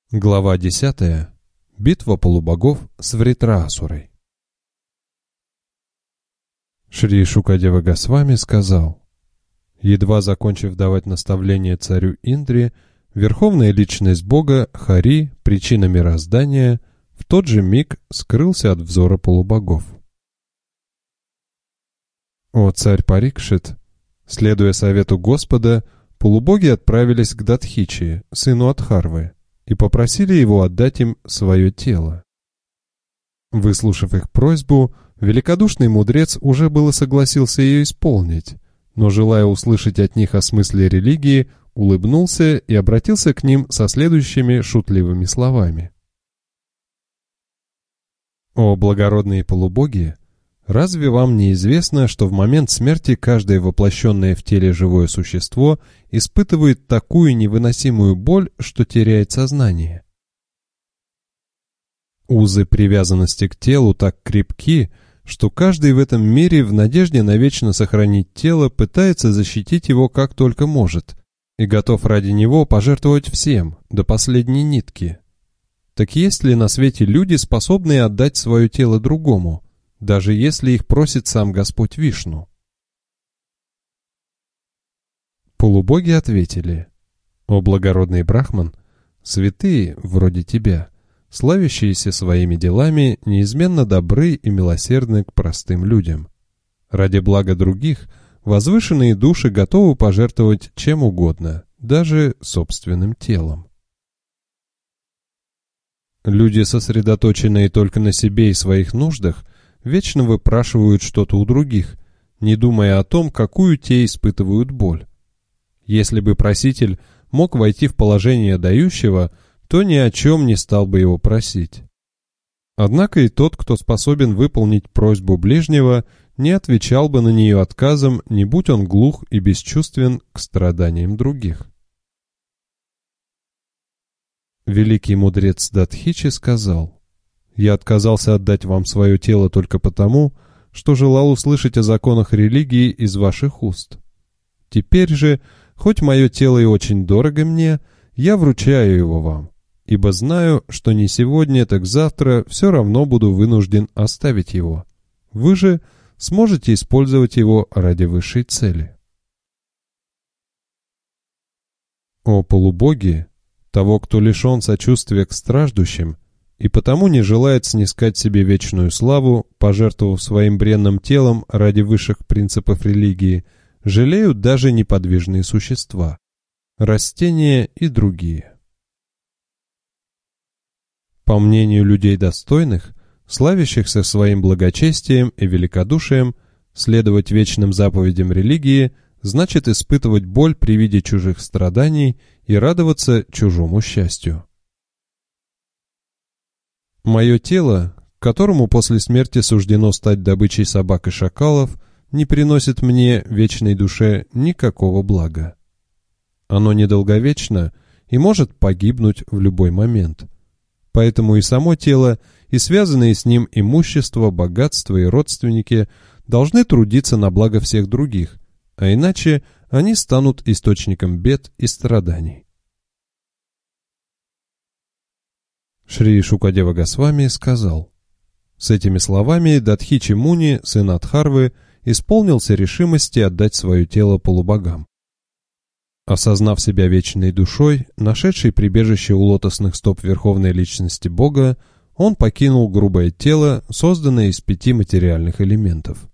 Глава 10. Битва полубогов с Вритраасурой. Шри Шукадева Госвами сказал: едва закончив давать наставление царю Индре, верховная личность Бога Хари, причина мироздания, в тот же миг скрылся от взора полубогов. О царь Парикшит, следуя совету Господа, полубоги отправились к Датхичи, сыну Адхарвы, и попросили его отдать им свое тело. Выслушав их просьбу, великодушный мудрец уже было согласился ее исполнить, но, желая услышать от них о смысле религии, улыбнулся и обратился к ним со следующими шутливыми словами. «О благородные полубоги! Разве вам не известно, что в момент смерти каждое воплощенное в теле живое существо испытывает такую невыносимую боль, что теряет сознание? Узы привязанности к телу так крепки, что каждый в этом мире в надежде навечно сохранить тело пытается защитить его как только может и готов ради него пожертвовать всем, до последней нитки. Так есть ли на свете люди, способные отдать свое тело другому, даже если их просит сам Господь Вишну?» Полубоги ответили: «О благородный Брахман, святые, вроде тебя, славящиеся своими делами, неизменно добры и милосердны к простым людям. Ради блага других возвышенные души готовы пожертвовать чем угодно, даже собственным телом. Люди, сосредоточенные только на себе и своих нуждах, вечно выпрашивают что-то у других, не думая о том, какую те испытывают боль. Если бы проситель мог войти в положение дающего, то ни о чем не стал бы его просить. Однако и тот, кто способен выполнить просьбу ближнего, не отвечал бы на нее отказом, не будь он глух и бесчувствен к страданиям других». Великий мудрец Датхичи сказал: «Я отказался отдать вам свое тело только потому, что желал услышать о законах религии из ваших уст. Теперь же, хоть мое тело и очень дорого мне, я вручаю его вам, ибо знаю, что не сегодня, так завтра все равно буду вынужден оставить его. Вы же сможете использовать его ради высшей цели». О полубоги, того, кто лишен сочувствия к страждущим и потому не желает снискать себе вечную славу, пожертвовав своим бренным телом ради высших принципов религии, жалеют даже неподвижные существа, растения и другие. По мнению людей достойных, славящихся своим благочестием и великодушием, следовать вечным заповедям религии значит испытывать боль при виде чужих страданий и радоваться чужому счастью. «Мое тело, которому после смерти суждено стать добычей собак и шакалов, не приносит мне, вечной душе, никакого блага. Оно недолговечно и может погибнуть в любой момент. Поэтому и само тело, и связанные с ним имущество, богатство и родственники должны трудиться на благо всех других, а иначе они станут источником бед и страданий». Шри Шукадева Госвами сказал: с этими словами Датхичи Муни, сын Адхарвы, исполнился решимости отдать свое тело полубогам. Осознав себя вечной душой, нашедшей прибежище у лотосных стоп Верховной Личности Бога, он покинул грубое тело, созданное из 5 материальных элементов.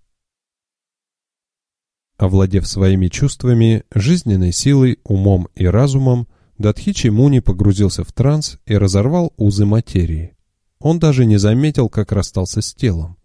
Овладев своими чувствами, жизненной силой, умом и разумом, Датхичи Муни погрузился в транс и разорвал узы материи. Он даже не заметил, как расстался с телом.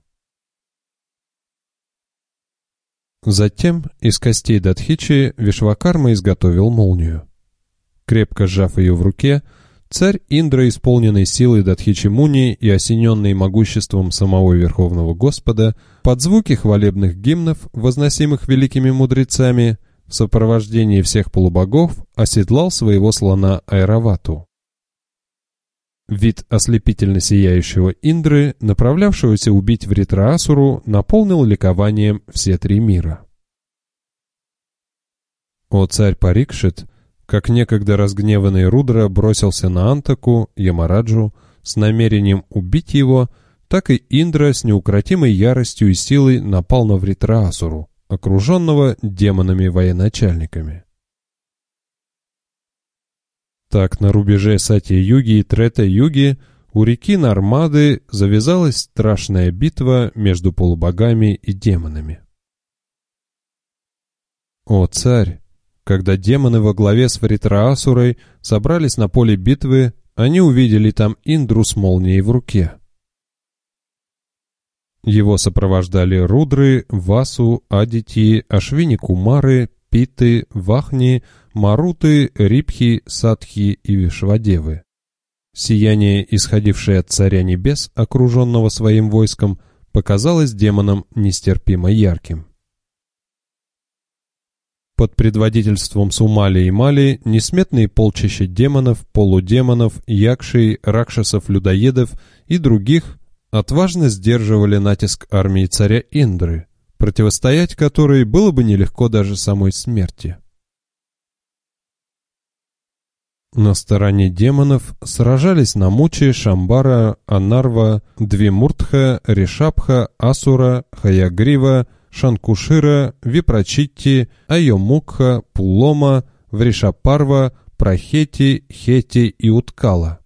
Затем из костей Датхичи Вишвакарма изготовил молнию. Крепко сжав ее в руке, царь Индра, исполненный силой Датхичи Муни и осененный могуществом самого Верховного Господа, под звуки хвалебных гимнов, возносимых великими мудрецами, в сопровождении всех полубогов оседлал своего слона Айравату. Вид ослепительно сияющего Индры, направлявшегося убить Вритраасуру, наполнил ликованием все 3 мира. «О царь Парикшит, Как некогда разгневанный Рудра бросился на Антаку, Ямараджу, с намерением убить его, так и Индра с неукротимой яростью и силой напал на Вритраасуру, окруженного демонами-военачальниками. Так на рубеже Сатья-юги и Трета-юги у реки Нармады завязалась страшная битва между полубогами и демонами. О царь! Когда демоны во главе с Вритраасурой собрались на поле битвы, они увидели там Индру с молнией в руке. Его сопровождали Рудры, Васу, Адити, Ашвини-кумары, Питы, Вахни, Маруты, Рипхи, Садхи и Вишвадевы. Сияние, исходившее от Царя Небес, окруженного своим войском, показалось демонам нестерпимо ярким. Под предводительством Сумали и Мали несметные полчища демонов, полудемонов, якшей, ракшасов-людоедов и других отважно сдерживали натиск армии царя Индры, противостоять которой было бы нелегко даже самой смерти. На стороне демонов сражались Намучи, Шамбара, Анарва, Двимуртха, Ришабха, Асура, Хаягрива, Шанкушира, Випрачитти, Айомукха, Пулома, Вришапарва, Прахети, Хети и Уткала.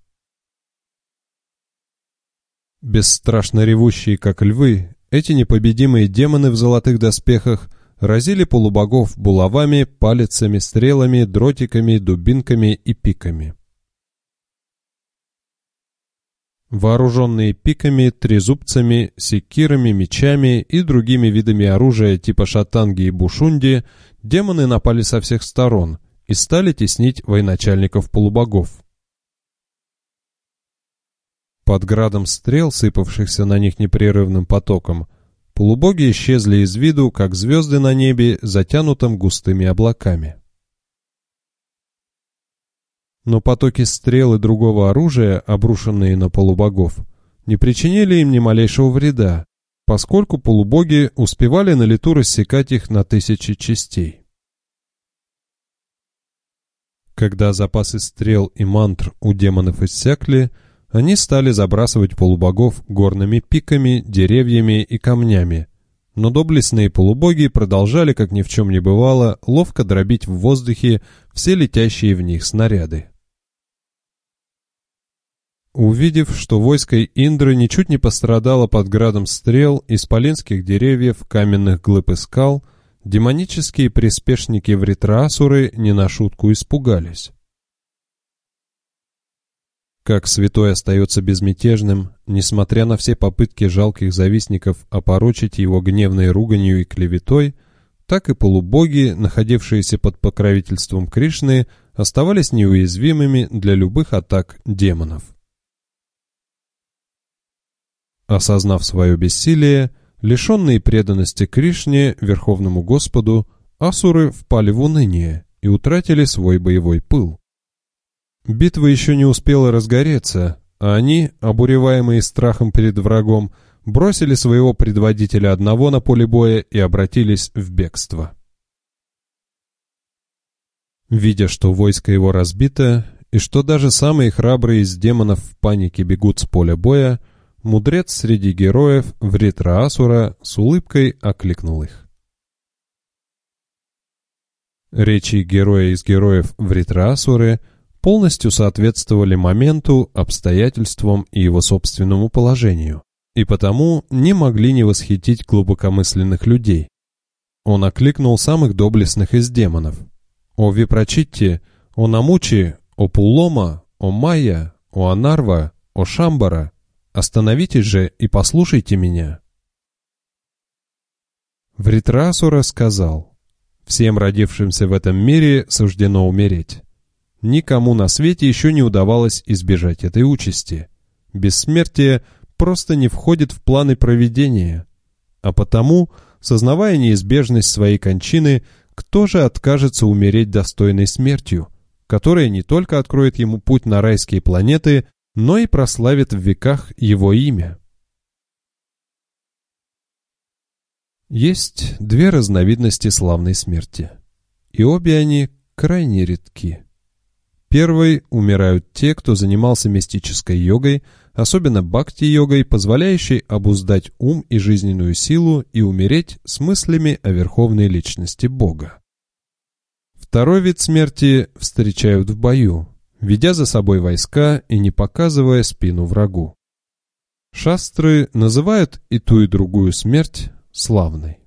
Бесстрашно ревущие, как львы, эти непобедимые демоны в золотых доспехах разили полубогов булавами, палицами, стрелами, дротиками, дубинками и пиками. Вооруженные пиками, трезубцами, секирами, мечами и другими видами оружия типа шатанги и бушунди, демоны напали со всех сторон и стали теснить военачальников полубогов. Под градом стрел, сыпавшихся на них непрерывным потоком, полубоги исчезли из виду, как звезды на небе, затянутом густыми облаками. Но потоки стрел и другого оружия, обрушенные на полубогов, не причинили им ни малейшего вреда, поскольку полубоги успевали на лету рассекать их на тысячи частей. Когда запасы стрел и мантр у демонов иссякли, они стали забрасывать полубогов горными пиками, деревьями и камнями, но доблестные полубоги продолжали, как ни в чем не бывало, ловко дробить в воздухе все летящие в них снаряды. Увидев, что войско Индры ничуть не пострадало под градом стрел, исполинских деревьев, каменных глыб и скал, демонические приспешники Вритраасуры не на шутку испугались. Как святой остается безмятежным, несмотря на все попытки жалких завистников опорочить его гневной руганью и клеветой, так и полубоги, находившиеся под покровительством Кришны, оставались неуязвимыми для любых атак демонов. Осознав свое бессилие, лишенные преданности Кришне, Верховному Господу, асуры впали в уныние и утратили свой боевой пыл. Битва еще не успела разгореться, а они, обуреваемые страхом перед врагом, бросили своего предводителя одного на поле боя и обратились в бегство. Видя, что войско его разбито, и что даже самые храбрые из демонов в панике бегут с поля боя, мудрец среди героев Вритраасура с улыбкой окликнул их. Речи героя из героев Вритраасуры полностью соответствовали моменту, обстоятельствам и его собственному положению, и потому не могли не восхитить глубокомысленных людей. Он окликнул самых доблестных из демонов. «О Випрачитти, о Намучи, о Пулома, о Майя, о Анарва, о Шамбара, остановитесь же и послушайте меня». Вритраасура сказал: «Всем родившимся в этом мире суждено умереть. Никому на свете еще не удавалось избежать этой участи. Бессмертие просто не входит в планы провидения. А потому, сознавая неизбежность своей кончины, кто же откажется умереть достойной смертью, которая не только откроет ему путь на райские планеты, но и прославит в веках его имя?» Есть две разновидности славной смерти, и обе они крайне редки. Первой умирают те, кто занимался мистической йогой, особенно бхакти-йогой, позволяющей обуздать ум и жизненную силу и умереть с мыслями о верховной личности Бога. Второй вид смерти встречают в бою, ведя за собой войска и не показывая спину врагу. Шастры называют и ту, и другую смерть славной.